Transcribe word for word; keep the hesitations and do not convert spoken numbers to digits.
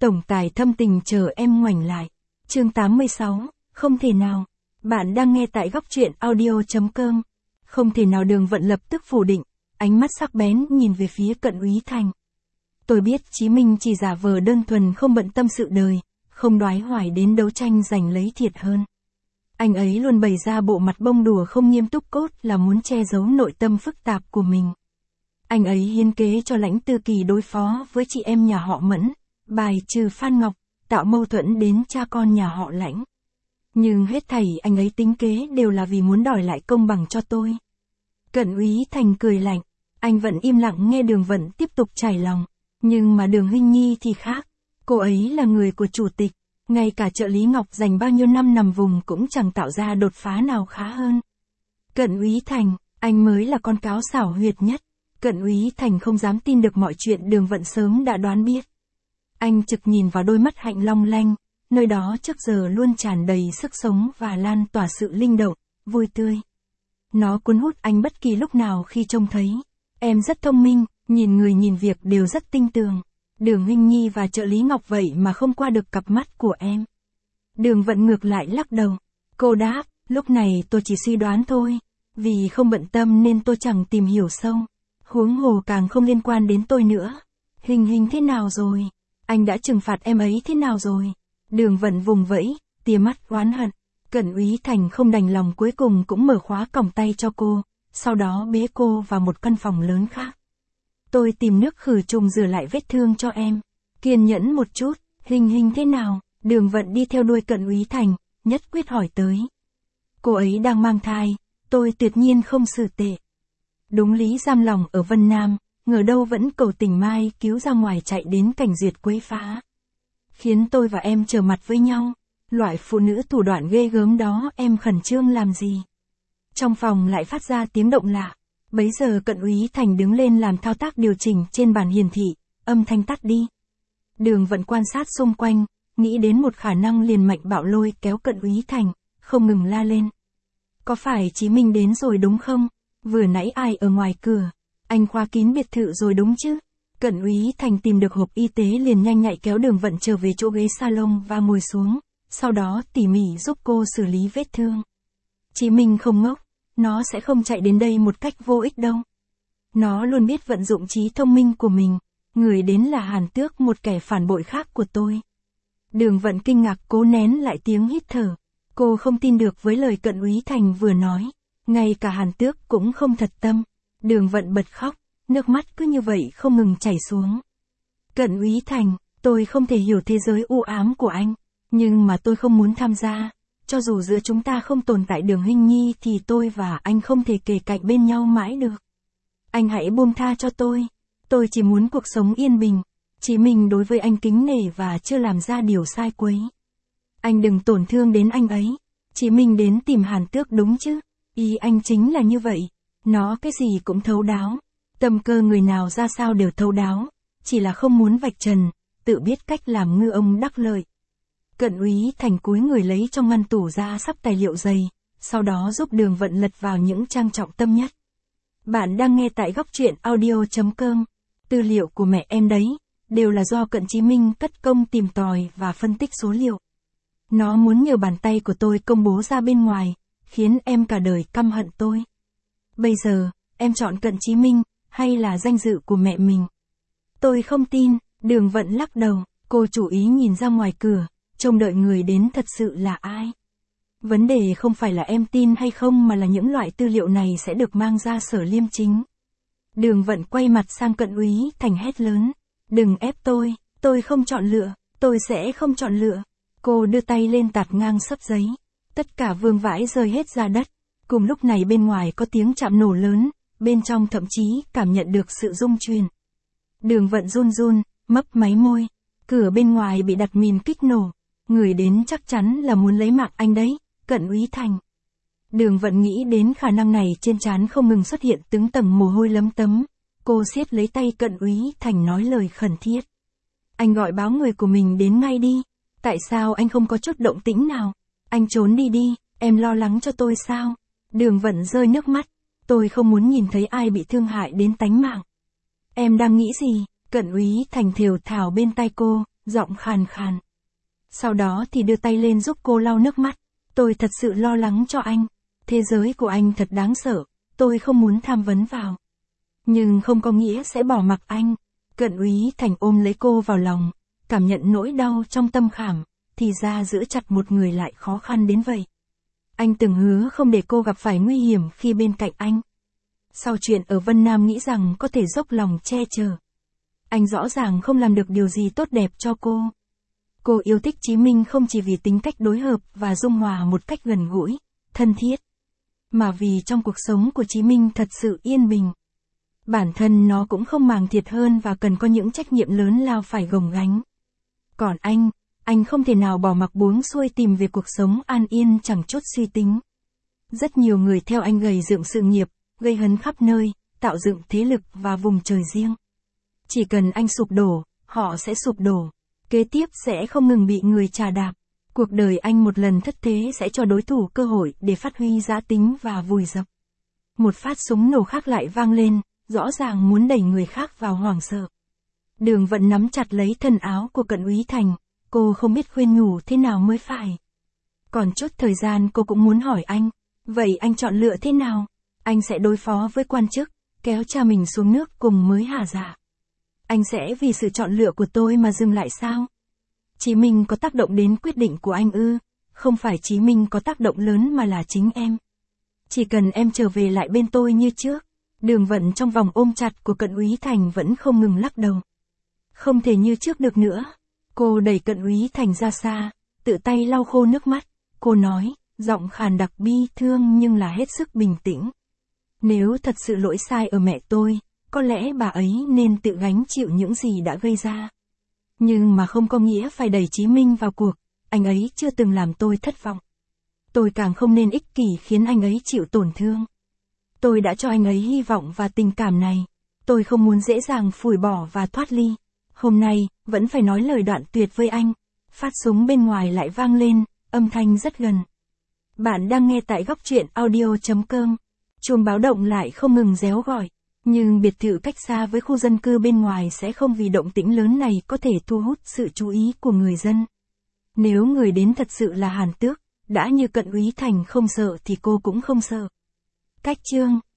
tổng tài thâm tình chờ em ngoảnh lại. Chương tám mươi sáu, không thể nào. Bạn đang nghe tại góc truyện audio.com. Không thể nào. Đường Vận lập tức phủ định, ánh mắt sắc bén nhìn về phía Cận Úy Thành. Tôi biết Chí Minh chỉ giả vờ đơn thuần không bận tâm sự đời, không đoái hoài đến đấu tranh giành lấy thiệt hơn. Anh ấy luôn bày ra bộ mặt bông đùa không nghiêm túc, cốt là muốn che giấu nội tâm phức tạp của mình. Anh ấy hiến kế cho Lãnh Tư Kỳ đối phó với chị em nhà họ Mẫn, bài trừ Phan Ngọc, tạo mâu thuẫn đến cha con nhà họ Lãnh. Nhưng hết thảy anh ấy tính kế đều là vì muốn đòi lại công bằng cho tôi. Cận Úy Thành cười lạnh, anh vẫn im lặng nghe Đường Vận tiếp tục trải lòng. Nhưng mà Đường Hinh Nhi thì khác, cô ấy là người của chủ tịch, ngay cả trợ lý Ngọc dành bao nhiêu năm nằm vùng cũng chẳng tạo ra đột phá nào khá hơn. Cận Úy Thành, anh mới là con cáo xảo huyệt nhất. Cận Úy Thành không dám tin được mọi chuyện Đường Vận sớm đã đoán biết. Anh trực nhìn vào đôi mắt hạnh long lanh, nơi đó trước giờ luôn tràn đầy sức sống và lan tỏa sự linh động, vui tươi. Nó cuốn hút anh bất kỳ lúc nào khi trông thấy. Em rất thông minh, nhìn người nhìn việc đều rất tinh tường. Đường Hinh Nhi và trợ lý Ngọc vậy mà không qua được cặp mắt của em. Đường Vận ngược lại lắc đầu. Cô đáp, lúc này tôi chỉ suy đoán thôi. Vì không bận tâm nên tôi chẳng tìm hiểu sâu. Huống hồ càng không liên quan đến tôi nữa. Hình Hình thế nào rồi? Anh đã trừng phạt em ấy thế nào rồi? Đường Vận vùng vẫy, tia mắt oán hận. Cận Úy Thành không đành lòng cuối cùng cũng mở khóa còng tay cho cô, sau đó bế cô vào một căn phòng lớn khác. Tôi tìm nước khử trùng rửa lại vết thương cho em. Kiên nhẫn một chút, Hình Hình thế nào? Đường Vận đi theo đuôi Cận Úy Thành, nhất quyết hỏi tới. Cô ấy đang mang thai, tôi tuyệt nhiên không xử tệ. Đúng lý giam lòng ở Vân Nam, ngờ đâu vẫn cầu tình Mai cứu ra ngoài chạy đến cảnh duyệt quấy phá. Khiến tôi và em trở mặt với nhau. Loại phụ nữ thủ đoạn ghê gớm đó em khẩn trương làm gì? Trong phòng lại phát ra tiếng động lạ. Bấy giờ Cận Úy Thành đứng lên làm thao tác điều chỉnh trên bàn hiển thị, âm thanh tắt đi. Đường Vận quan sát xung quanh, nghĩ đến một khả năng liền mạnh bạo lôi kéo Cận Úy Thành, không ngừng la lên. Có phải Chí Minh đến rồi đúng không? Vừa nãy ai ở ngoài cửa? Anh khóa kín biệt thự rồi đúng chứ? Cận Úy Thành tìm được hộp y tế liền nhanh nhạy kéo Đường Vận trở về chỗ ghế salon và ngồi xuống, sau đó tỉ mỉ giúp cô xử lý vết thương. Chí Minh không ngốc, nó sẽ không chạy đến đây một cách vô ích đâu. Nó luôn biết vận dụng trí thông minh của mình, người đến là Hàn Tước, một kẻ phản bội khác của tôi. Đường Vận kinh ngạc cố nén lại tiếng hít thở. Cô không tin được với lời Cận Úy Thành vừa nói, ngay cả Hàn Tước cũng không thật tâm. Đường Vận bật khóc, nước mắt cứ như vậy không ngừng chảy xuống. Cận Úy Thành, tôi không thể hiểu thế giới u ám của anh, nhưng mà tôi không muốn tham gia. Cho dù giữa chúng ta không tồn tại Đường Hinh Nhi thì tôi và anh không thể kề cạnh bên nhau mãi được. Anh hãy buông tha cho tôi. Tôi chỉ muốn cuộc sống yên bình. Chí Minh đối với anh kính nể và chưa làm ra điều sai quấy. Anh đừng tổn thương đến anh ấy. Chí Minh đến tìm Hàn Tước đúng chứ? Ý anh chính là như vậy. Nó cái gì cũng thấu đáo. Tâm cơ người nào ra sao đều thấu đáo. Chỉ là không muốn vạch trần, tự biết cách làm ngư ông đắc lợi. Cận Úy Thành cúi người lấy trong ngăn tủ ra sắp tài liệu dày, sau đó giúp Đường Vận lật vào những trang trọng tâm nhất. Bạn đang nghe tại góc truyện audio.com. Tư liệu của mẹ em đấy, đều là do Cận Chí Minh cất công tìm tòi và phân tích số liệu. Nó muốn nhờ bàn tay của tôi công bố ra bên ngoài, khiến em cả đời căm hận tôi. Bây giờ, em chọn Cận Chí Minh, hay là danh dự của mẹ mình? Tôi không tin. Đường Vận lắc đầu, cô chủ ý nhìn ra ngoài cửa, trông đợi người đến thật sự là ai. Vấn đề không phải là em tin hay không mà là những loại tư liệu này sẽ được mang ra Sở Liêm Chính. Đường Vận quay mặt sang Cận Úy Thành hét lớn. Đừng ép tôi, tôi không chọn lựa, tôi sẽ không chọn lựa. Cô đưa tay lên tạt ngang xấp giấy. Tất cả vương vãi rơi hết ra đất. Cùng lúc này bên ngoài có tiếng chạm nổ lớn, bên trong thậm chí cảm nhận được sự rung chuyển. Đường Vận run run, mấp máy môi. Cửa bên ngoài bị đặt mìn kích nổ. Người đến chắc chắn là muốn lấy mạng anh đấy, Cận Úy Thành. Đường Vận nghĩ đến khả năng này, trên trán không ngừng xuất hiện từng tầng mồ hôi lấm tấm. Cô siết lấy tay Cận Úy Thành nói lời khẩn thiết. Anh gọi báo người của mình đến ngay đi. Tại sao anh không có chút động tĩnh nào? Anh trốn đi đi, em lo lắng cho tôi sao? Đường Vận rơi nước mắt. Tôi không muốn nhìn thấy ai bị thương hại đến tánh mạng. Em đang nghĩ gì? Cận Úy Thành thều thào bên tai cô, giọng khàn khàn. Sau đó thì đưa tay lên giúp cô lau nước mắt. Tôi thật sự lo lắng cho anh. Thế giới của anh thật đáng sợ, tôi không muốn tham vấn vào. Nhưng không có nghĩa sẽ bỏ mặc anh. Cận úy Thành ôm lấy cô vào lòng, cảm nhận nỗi đau trong tâm khảm, thì ra giữ chặt một người lại khó khăn đến vậy. Anh từng hứa không để cô gặp phải nguy hiểm khi bên cạnh anh. Sau chuyện ở Vân Nam nghĩ rằng có thể dốc lòng che chở. Anh rõ ràng không làm được điều gì tốt đẹp cho cô. Cô yêu thích Chí Minh không chỉ vì tính cách đối hợp và dung hòa một cách gần gũi, thân thiết, mà vì trong cuộc sống của Chí Minh thật sự yên bình. Bản thân nó cũng không màng thiệt hơn và cần có những trách nhiệm lớn lao phải gồng gánh. Còn anh, anh không thể nào bỏ mặc buông xuôi tìm về cuộc sống an yên chẳng chút suy tính. Rất nhiều người theo anh gầy dựng sự nghiệp, gây hấn khắp nơi, tạo dựng thế lực và vùng trời riêng. Chỉ cần anh sụp đổ, họ sẽ sụp đổ. Kế tiếp sẽ không ngừng bị người chà đạp. Cuộc đời anh một lần thất thế sẽ cho đối thủ cơ hội để phát huy giá tính và vùi dập. Một phát súng nổ khác lại vang lên, rõ ràng muốn đẩy người khác vào hoảng sợ. Đường Vận nắm chặt lấy thân áo của Cận úy Thành, cô không biết khuyên nhủ thế nào mới phải. Còn chút thời gian cô cũng muốn hỏi anh, vậy anh chọn lựa thế nào? Anh sẽ đối phó với quan chức, kéo cha mình xuống nước cùng mới hả dạ? Anh sẽ vì sự chọn lựa của tôi mà dừng lại sao? Chí Minh có tác động đến quyết định của anh ư? Không phải Chí Minh có tác động lớn mà là chính em. Chỉ cần em trở về lại bên tôi như trước. Đường Vận trong vòng ôm chặt của Cận úy Thành vẫn không ngừng lắc đầu. Không thể như trước được nữa. Cô đẩy Cận úy Thành ra xa, tự tay lau khô nước mắt. Cô nói, giọng khàn đặc bi thương nhưng là hết sức bình tĩnh. Nếu thật sự lỗi sai ở mẹ tôi, có lẽ bà ấy nên tự gánh chịu những gì đã gây ra. Nhưng mà không có nghĩa phải đẩy Chí Minh vào cuộc, anh ấy chưa từng làm tôi thất vọng. Tôi càng không nên ích kỷ khiến anh ấy chịu tổn thương. Tôi đã cho anh ấy hy vọng và tình cảm này. Tôi không muốn dễ dàng phủi bỏ và thoát ly. Hôm nay, vẫn phải nói lời đoạn tuyệt với anh. Phát súng bên ngoài lại vang lên, âm thanh rất gần. Bạn đang nghe tại góc truyện audio chấm com. Chuông báo động lại không ngừng réo gọi. Nhưng biệt thự cách xa với khu dân cư bên ngoài sẽ không vì động tĩnh lớn này có thể thu hút sự chú ý của người dân. Nếu người đến thật sự là Hàn Tước, đã như Cận úy Thành không sợ thì cô cũng không sợ. Cách chương